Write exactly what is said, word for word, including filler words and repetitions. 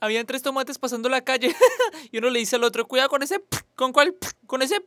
Habían tres tomates pasando la calle y uno le dice al otro, cuidado con ese... ¿Con cuál? Con ese...